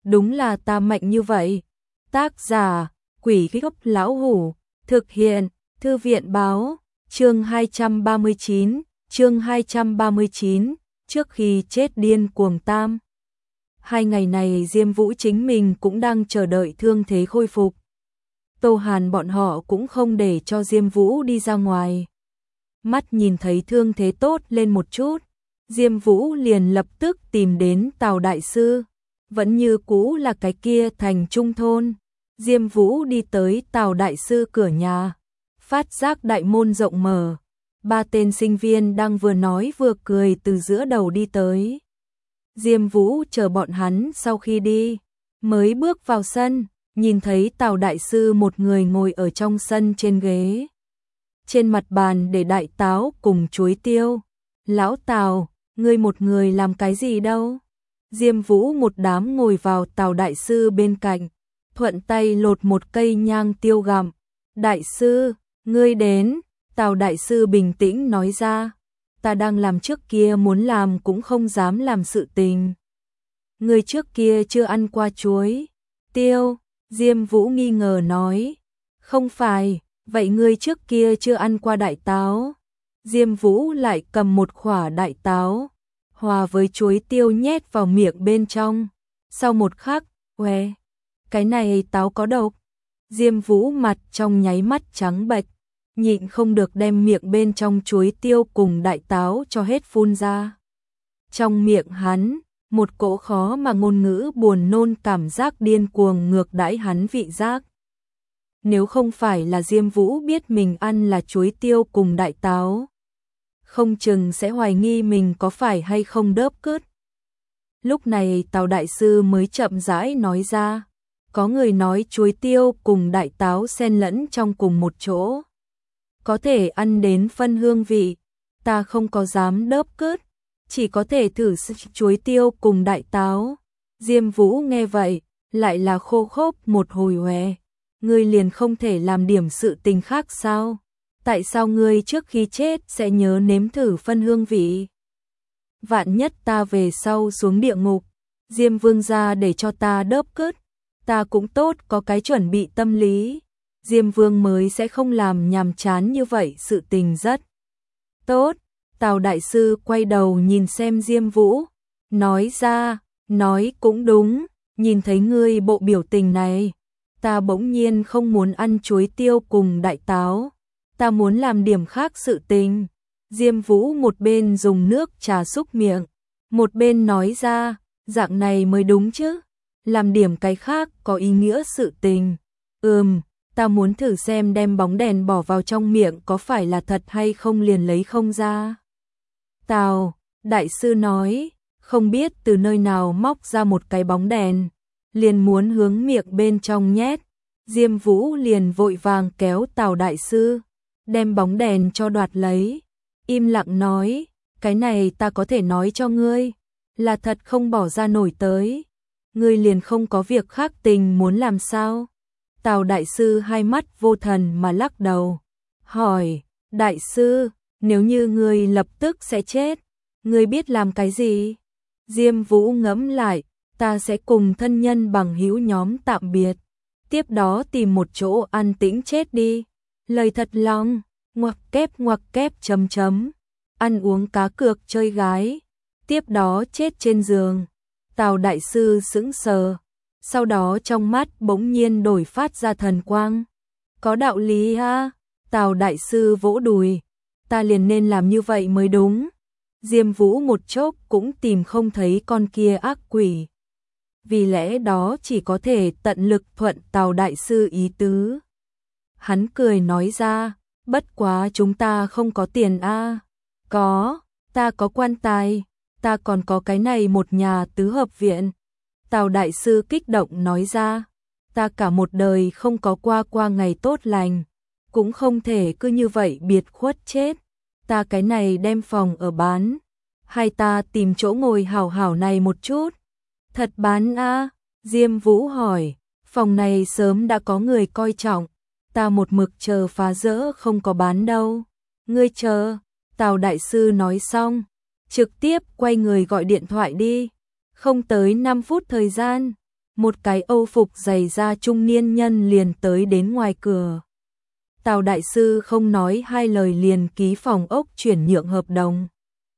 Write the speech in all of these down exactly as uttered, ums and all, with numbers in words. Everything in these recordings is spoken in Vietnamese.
đúng là ta mạnh như vậy. Tác giả, Quỷ Gốc Lão Hủ, thực hiện, Thư viện báo, chương hai trăm ba mươi chín, chương hai trăm ba mươi chín, trước khi chết điên cuồng tam. Hai ngày này Diêm Vũ chính mình cũng đang chờ đợi thương thế khôi phục. Tô Hàn bọn họ cũng không để cho Diêm Vũ đi ra ngoài. Mắt nhìn thấy thương thế tốt lên một chút, Diêm Vũ liền lập tức tìm đến Tào Đại Sư. Vẫn như cũ là cái kia thành trung thôn. Diêm Vũ đi tới Tào Đại Sư cửa nhà, phát giác đại môn rộng mở. Ba tên sinh viên đang vừa nói vừa cười từ giữa đầu đi tới. Diêm Vũ chờ bọn hắn sau khi đi, mới bước vào sân, nhìn thấy Tào Đại Sư một người ngồi ở trong sân trên ghế. Trên mặt bàn để đại táo cùng chuối tiêu. Lão Tào, ngươi một người làm cái gì đâu? Diêm Vũ một đám ngồi vào Tào Đại Sư bên cạnh, thuận tay lột một cây nhang tiêu gặm. Đại Sư, ngươi đến. Tào Đại Sư bình tĩnh nói ra, ta đang làm trước kia muốn làm cũng không dám làm sự tình. Ngươi trước kia chưa ăn qua chuối tiêu? Diêm Vũ nghi ngờ nói, không phải, vậy ngươi trước kia chưa ăn qua đại táo? Diêm Vũ lại cầm một quả đại táo, hòa với chuối tiêu nhét vào miệng bên trong. Sau một khắc, oe, cái này táo có độc. Diêm Vũ mặt trong nháy mắt trắng bệch, nhịn không được đem miệng bên trong chuối tiêu cùng đại táo cho hết phun ra. Trong miệng hắn, một cỗ khó mà ngôn ngữ buồn nôn cảm giác điên cuồng ngược đãi hắn vị giác. Nếu không phải là Diêm Vũ biết mình ăn là chuối tiêu cùng đại táo, không chừng sẽ hoài nghi mình có phải hay không đớp cứt. Lúc này Tào Đại Sư mới chậm rãi nói ra, có người nói chuối tiêu cùng đại táo xen lẫn trong cùng một chỗ, có thể ăn đến phân hương vị. Ta không có dám đớp cứt, chỉ có thể thử chuối tiêu cùng đại táo. Diêm Vũ nghe vậy, lại là khô khốc một hồi hoè. Ngươi liền không thể làm điểm sự tình khác sao? Tại sao ngươi trước khi chết sẽ nhớ nếm thử phân hương vị? Vạn nhất ta về sau xuống địa ngục, Diêm Vương gia để cho ta đớp cứt, ta cũng tốt có cái chuẩn bị tâm lý. Diêm Vương mới sẽ không làm nhàm chán như vậy, sự tình rất tốt. Tào Đại Sư quay đầu nhìn xem Diêm Vũ, nói ra, nói cũng đúng, nhìn thấy ngươi bộ biểu tình này, ta bỗng nhiên không muốn ăn chuối tiêu cùng đại táo, ta muốn làm điểm khác sự tình. Diêm Vũ một bên dùng nước trà xúc miệng, một bên nói ra, dạng này mới đúng chứ, làm điểm cái khác có ý nghĩa sự tình. Ừm, ta muốn thử xem đem bóng đèn bỏ vào trong miệng có phải là thật hay không, liền lấy không ra. Tào Đại Sư nói, không biết từ nơi nào móc ra một cái bóng đèn, liền muốn hướng miệng bên trong nhét. Diêm Vũ liền vội vàng kéo Tào Đại Sư, đem bóng đèn cho đoạt lấy, im lặng nói, cái này ta có thể nói cho ngươi, là thật không bỏ ra nổi tới. Ngươi liền không có việc khác tình muốn làm sao? Tào Đại Sư hai mắt vô thần mà lắc đầu, hỏi, Đại Sư, nếu như ngươi lập tức sẽ chết, ngươi biết làm cái gì? Diêm Vũ ngẫm lại, ta sẽ cùng thân nhân bằng hữu nhóm tạm biệt, tiếp đó tìm một chỗ an tĩnh chết đi. Lời thật lòng, ngoặc kép ngoặc kép chấm chấm, ăn uống cá cược chơi gái, tiếp đó chết trên giường. Tào Đại Sư sững sờ, sau đó trong mắt bỗng nhiên đổi phát ra thần quang. Có đạo lý ha? Tào Đại Sư vỗ đùi, ta liền nên làm như vậy mới đúng. Diêm Vũ một chốc cũng tìm không thấy con kia ác quỷ, vì lẽ đó chỉ có thể tận lực thuận Tào Đại Sư ý tứ. Hắn cười nói ra, bất quá chúng ta không có tiền a. Có, ta có quan tài, ta còn có cái này một nhà tứ hợp viện. Tào Đại Sư kích động nói ra, ta cả một đời không có qua qua ngày tốt lành, cũng không thể cứ như vậy biệt khuất chết. Ta cái này đem phòng ở bán, hay ta tìm chỗ ngồi hảo hảo này một chút. Thật bán a? Diêm Vũ hỏi, phòng này sớm đã có người coi trọng, ta một mực chờ phá rỡ không có bán đâu. Ngươi chờ. Tào Đại Sư nói xong, trực tiếp quay người gọi điện thoại đi. Không tới năm phút thời gian, một cái âu phục dày da trung niên nhân liền tới đến ngoài cửa. Tào đại sư không nói hai lời liền ký phòng ốc chuyển nhượng hợp đồng.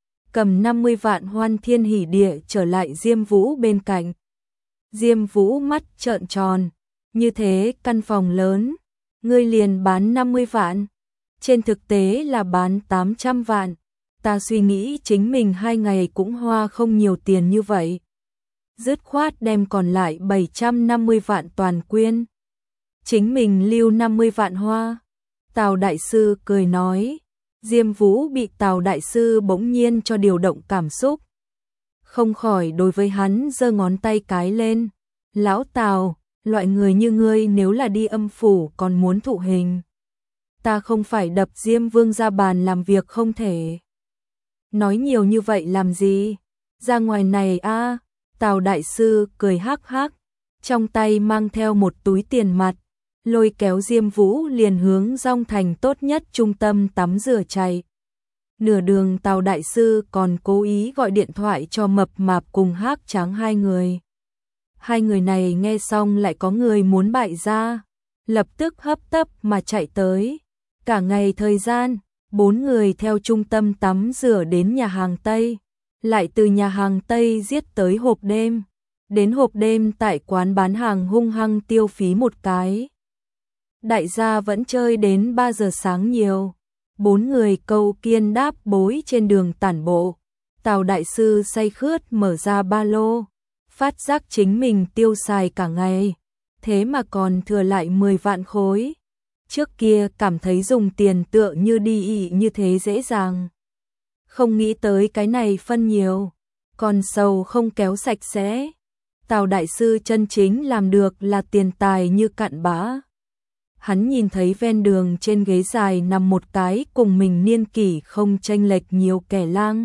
Cầm năm mươi vạn hoan thiên hỉ địa trở lại Diêm Vũ bên cạnh. Diêm Vũ mắt trợn tròn, như thế căn phòng lớn, ngươi liền bán năm mươi vạn, trên thực tế là bán tám trăm vạn, ta suy nghĩ chính mình hai ngày cũng hoa không nhiều tiền như vậy. Dứt khoát đem còn lại bảy trăm năm mươi vạn toàn quyên. Chính mình lưu năm mươi vạn hoa. Tào đại sư cười nói. Diêm Vũ bị Tào đại sư bỗng nhiên cho điều động cảm xúc. Không khỏi đối với hắn giơ ngón tay cái lên. Lão Tào, loại người như ngươi nếu là đi âm phủ còn muốn thụ hình. Ta không phải đập Diêm Vương ra bàn làm việc không thể. Nói nhiều như vậy làm gì? Ra ngoài này a. À, Tào đại sư cười hắc hắc, trong tay mang theo một túi tiền mặt, lôi kéo Diêm Vũ liền hướng Dong Thành tốt nhất trung tâm tắm rửa chạy. Nửa đường Tào đại sư còn cố ý gọi điện thoại cho Mập Mạp cùng Hắc Tráng hai người. Hai người này nghe xong lại có người muốn bại gia, lập tức hấp tấp mà chạy tới. Cả ngày thời gian, bốn người theo trung tâm tắm rửa đến nhà hàng Tây, lại từ nhà hàng Tây giết tới hộp đêm, đến hộp đêm tại quán bán hàng hung hăng tiêu phí một cái. Đại gia vẫn chơi đến ba giờ sáng nhiều, bốn người câu kiên đáp bối trên đường tản bộ. Tào đại sư say khướt mở ra ba lô, phát giác chính mình tiêu xài cả ngày, thế mà còn thừa lại mười vạn khối. Trước kia cảm thấy dùng tiền tựa như đi ị như thế dễ dàng. Không nghĩ tới cái này phân nhiều, còn sầu không kéo sạch sẽ. Tào đại sư chân chính làm được là tiền tài như cặn bã. Hắn nhìn thấy ven đường trên ghế dài nằm một cái cùng mình niên kỷ không chênh lệch nhiều kẻ lang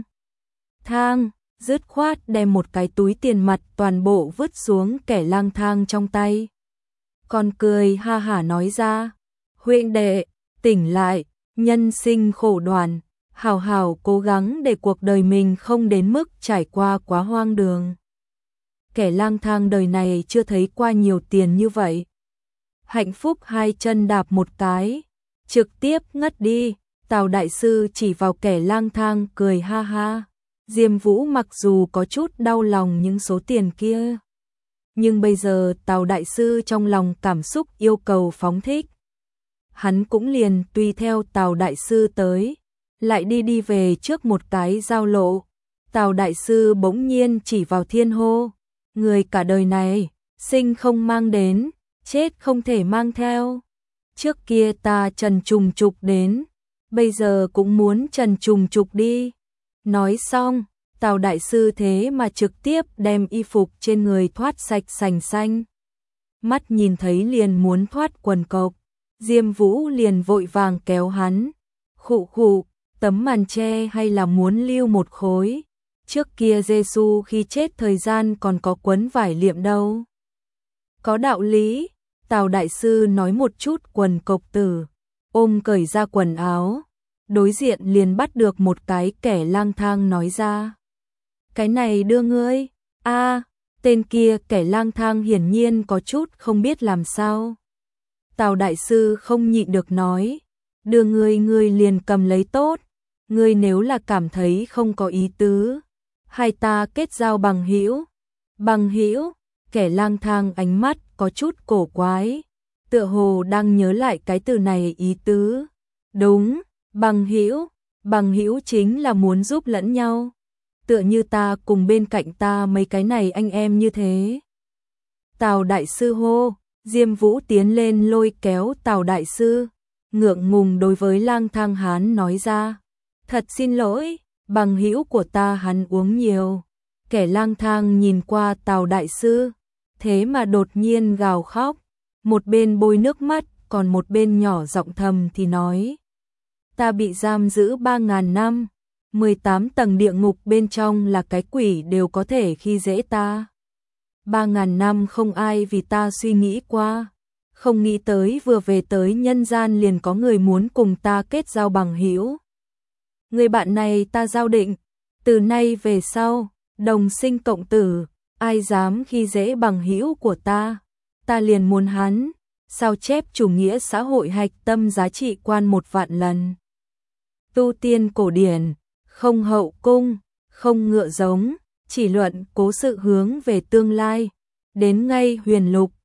thang, dứt khoát đem một cái túi tiền mặt toàn bộ vứt xuống kẻ lang thang trong tay. Còn cười ha hả nói ra, huynh đệ, tỉnh lại, nhân sinh khổ đoàn, hào hào cố gắng để cuộc đời mình không đến mức trải qua quá hoang đường. Kẻ lang thang đời này chưa thấy qua nhiều tiền như vậy. Hạnh phúc hai chân đạp một cái, trực tiếp ngất đi. Tào đại sư chỉ vào kẻ lang thang cười ha ha. Diêm Vũ mặc dù có chút đau lòng những số tiền kia, nhưng bây giờ Tào đại sư trong lòng cảm xúc yêu cầu phóng thích. Hắn cũng liền tùy theo Tào đại sư tới, lại đi đi về trước một cái giao lộ. Tào đại sư bỗng nhiên chỉ vào thiên hô, người cả đời này, sinh không mang đến, chết không thể mang theo. Trước kia ta trần trùng trục đến, bây giờ cũng muốn trần trùng trục đi. Nói xong, Tào đại sư thế mà trực tiếp đem y phục trên người thoát sạch sành xanh. Mắt nhìn thấy liền muốn thoát quần cộc, Diêm Vũ liền vội vàng kéo hắn. Khụ khụ, tấm màn che hay là muốn lưu một khối. Trước kia Giê-xu khi chết thời gian còn có quấn vải liệm đâu. Có đạo lý, Tào đại sư nói một chút quần cộc tử, ôm cởi ra quần áo. Đối diện liền bắt được một cái kẻ lang thang nói ra. Cái này đưa ngươi. A, à, tên kia kẻ lang thang hiển nhiên có chút không biết làm sao. Tào đại sư không nhịn được nói, đưa ngươi ngươi liền cầm lấy tốt, ngươi nếu là cảm thấy không có ý tứ, hai ta kết giao bằng hữu. Bằng hữu? Kẻ lang thang ánh mắt có chút cổ quái, tựa hồ đang nhớ lại cái từ này ý tứ. Đúng, bằng hữu, bằng hữu chính là muốn giúp lẫn nhau. Tựa như ta cùng bên cạnh ta mấy cái này anh em như thế. Tào đại sư hô, Diêm Vũ tiến lên lôi kéo Tào đại sư, ngượng ngùng đối với lang thang hán nói ra. Thật xin lỗi, bằng hữu của ta hắn uống nhiều. Kẻ lang thang nhìn qua Tào đại sư, thế mà đột nhiên gào khóc, một bên bôi nước mắt, còn một bên nhỏ giọng thầm thì nói. Ta bị giam giữ ba ngàn năm, mười tám tầng địa ngục bên trong là cái quỷ đều có thể khi dễ ta. Ba ngàn năm không ai vì ta suy nghĩ qua, không nghĩ tới vừa về tới nhân gian liền có người muốn cùng ta kết giao bằng hữu. Người bạn này ta giao định, từ nay về sau, đồng sinh cộng tử, ai dám khi dễ bằng hữu của ta, ta liền muốn hắn. Sao chép chủ nghĩa xã hội hạch tâm giá trị quan một vạn lần. Tu tiên cổ điển, không hậu cung, không ngựa giống, chỉ luận cố sự hướng về tương lai. Đến ngay huyền lục,